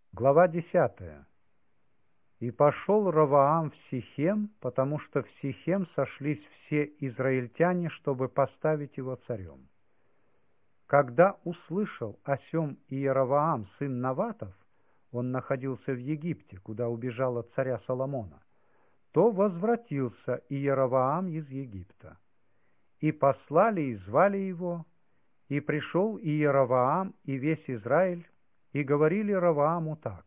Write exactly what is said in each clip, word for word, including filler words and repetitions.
Глава десятая. «И пошел Ровоам в Сихем, потому что в Сихем сошлись все израильтяне, чтобы поставить его царем. Когда услышал о сем Иеровоам, сын Наватов, он находился в Египте, куда убежал от царя Соломона, то возвратился Иеровоам из Египта. И послали и звали его, и пришел Иеровоам и весь Израиль, и говорили Ровоаму так: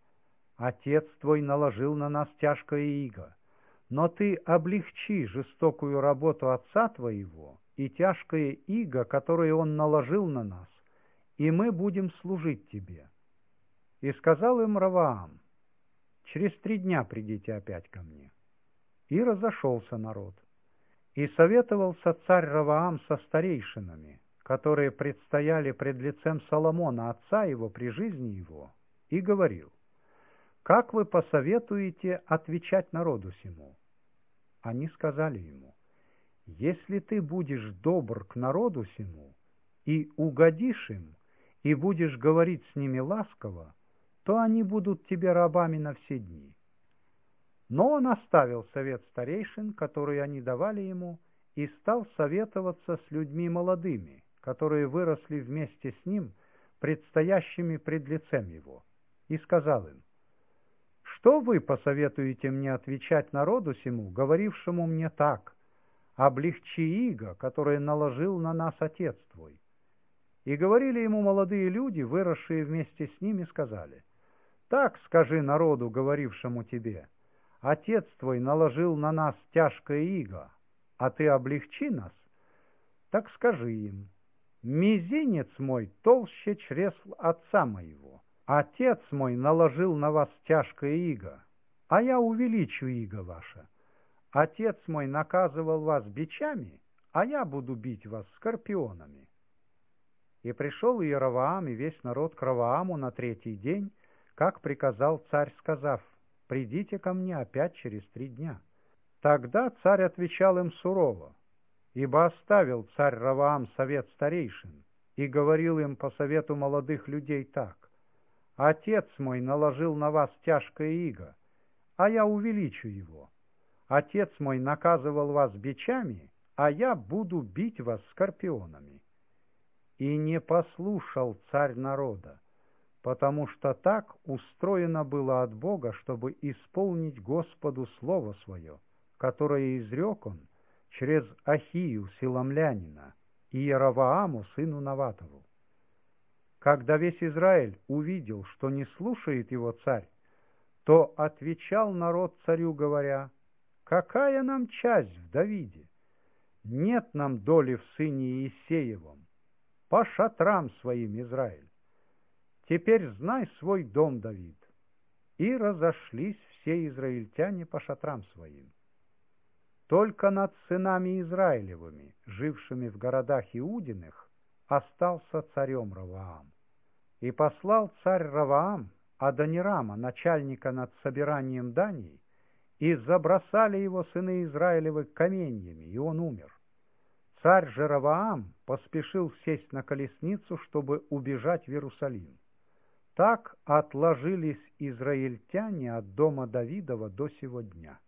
Отец твой наложил на нас тяжкое иго, но ты облегчи жестокую работу отца твоего и тяжкое иго, которое он наложил на нас, и мы будем служить тебе. И сказал им Ровоам: через три дня придите опять ко мне. И разошелся народ. И советовался царь Ровоам со старейшинами, которые предстояли пред лицем Соломона, отца его, при жизни его, и говорил: как вы посоветуете отвечать народу сему? Они сказали ему: если ты будешь добр к народу сему и угодишь им, и будешь говорить с ними ласково, то они будут тебе рабами на все дни. Но он оставил совет старейшин, которые они давали ему, и стал советоваться с людьми молодыми, которые выросли вместе с ним, предстоящими пред лицем его, и сказал им: что вы посоветуете мне отвечать народу сему, говорившему мне так: облегчи иго, которое наложил на нас отец твой? И говорили ему молодые люди, выросшие вместе с ним, и сказали: так скажи народу, говорившему тебе: отец твой наложил на нас тяжкое иго, а ты облегчи нас. Так скажи им: мизинец мой толще чресл отца моего. Отец мой наложил на вас тяжкое иго, а я увеличу иго ваше. Отец мой наказывал вас бичами, а я буду бить вас скорпионами. И пришел Иеровоам и весь народ к Ровоаму на третий день, как приказал царь, сказав: придите ко мне опять через три дня. Тогда царь отвечал им сурово, ибо оставил царь Ровоам совет старейшин и говорил им по совету молодых людей так: Отец мой наложил на вас тяжкое иго, а я увеличу его. Отец мой наказывал вас бичами, а я буду бить вас скорпионами. И не послушал царь народа, потому что так устроено было от Бога, чтобы исполнить Господу слово свое, которое изрек он через Ахию силамлянина и Иеровоаму сыну Наватову. Когда весь Израиль увидел, что не слушает его царь, то отвечал народ царю, говоря: какая нам часть в Давиде? Нет нам доли в сыне Иисеевом. По шатрам своим, Израиль. Теперь знай свой дом, Давид. И разошлись все израильтяне по шатрам своим. Только над сынами Израилевыми, жившими в городах Иудиных, остался царем Ровоам. И послал царь Ровоам Адонирама, начальника над собиранием даний, и забросали его сыны Израилевы каменьями, и он умер. Царь же Ровоам поспешил сесть на колесницу, чтобы убежать в Иерусалим. Так отложились израильтяне от дома Давидова до сего дня.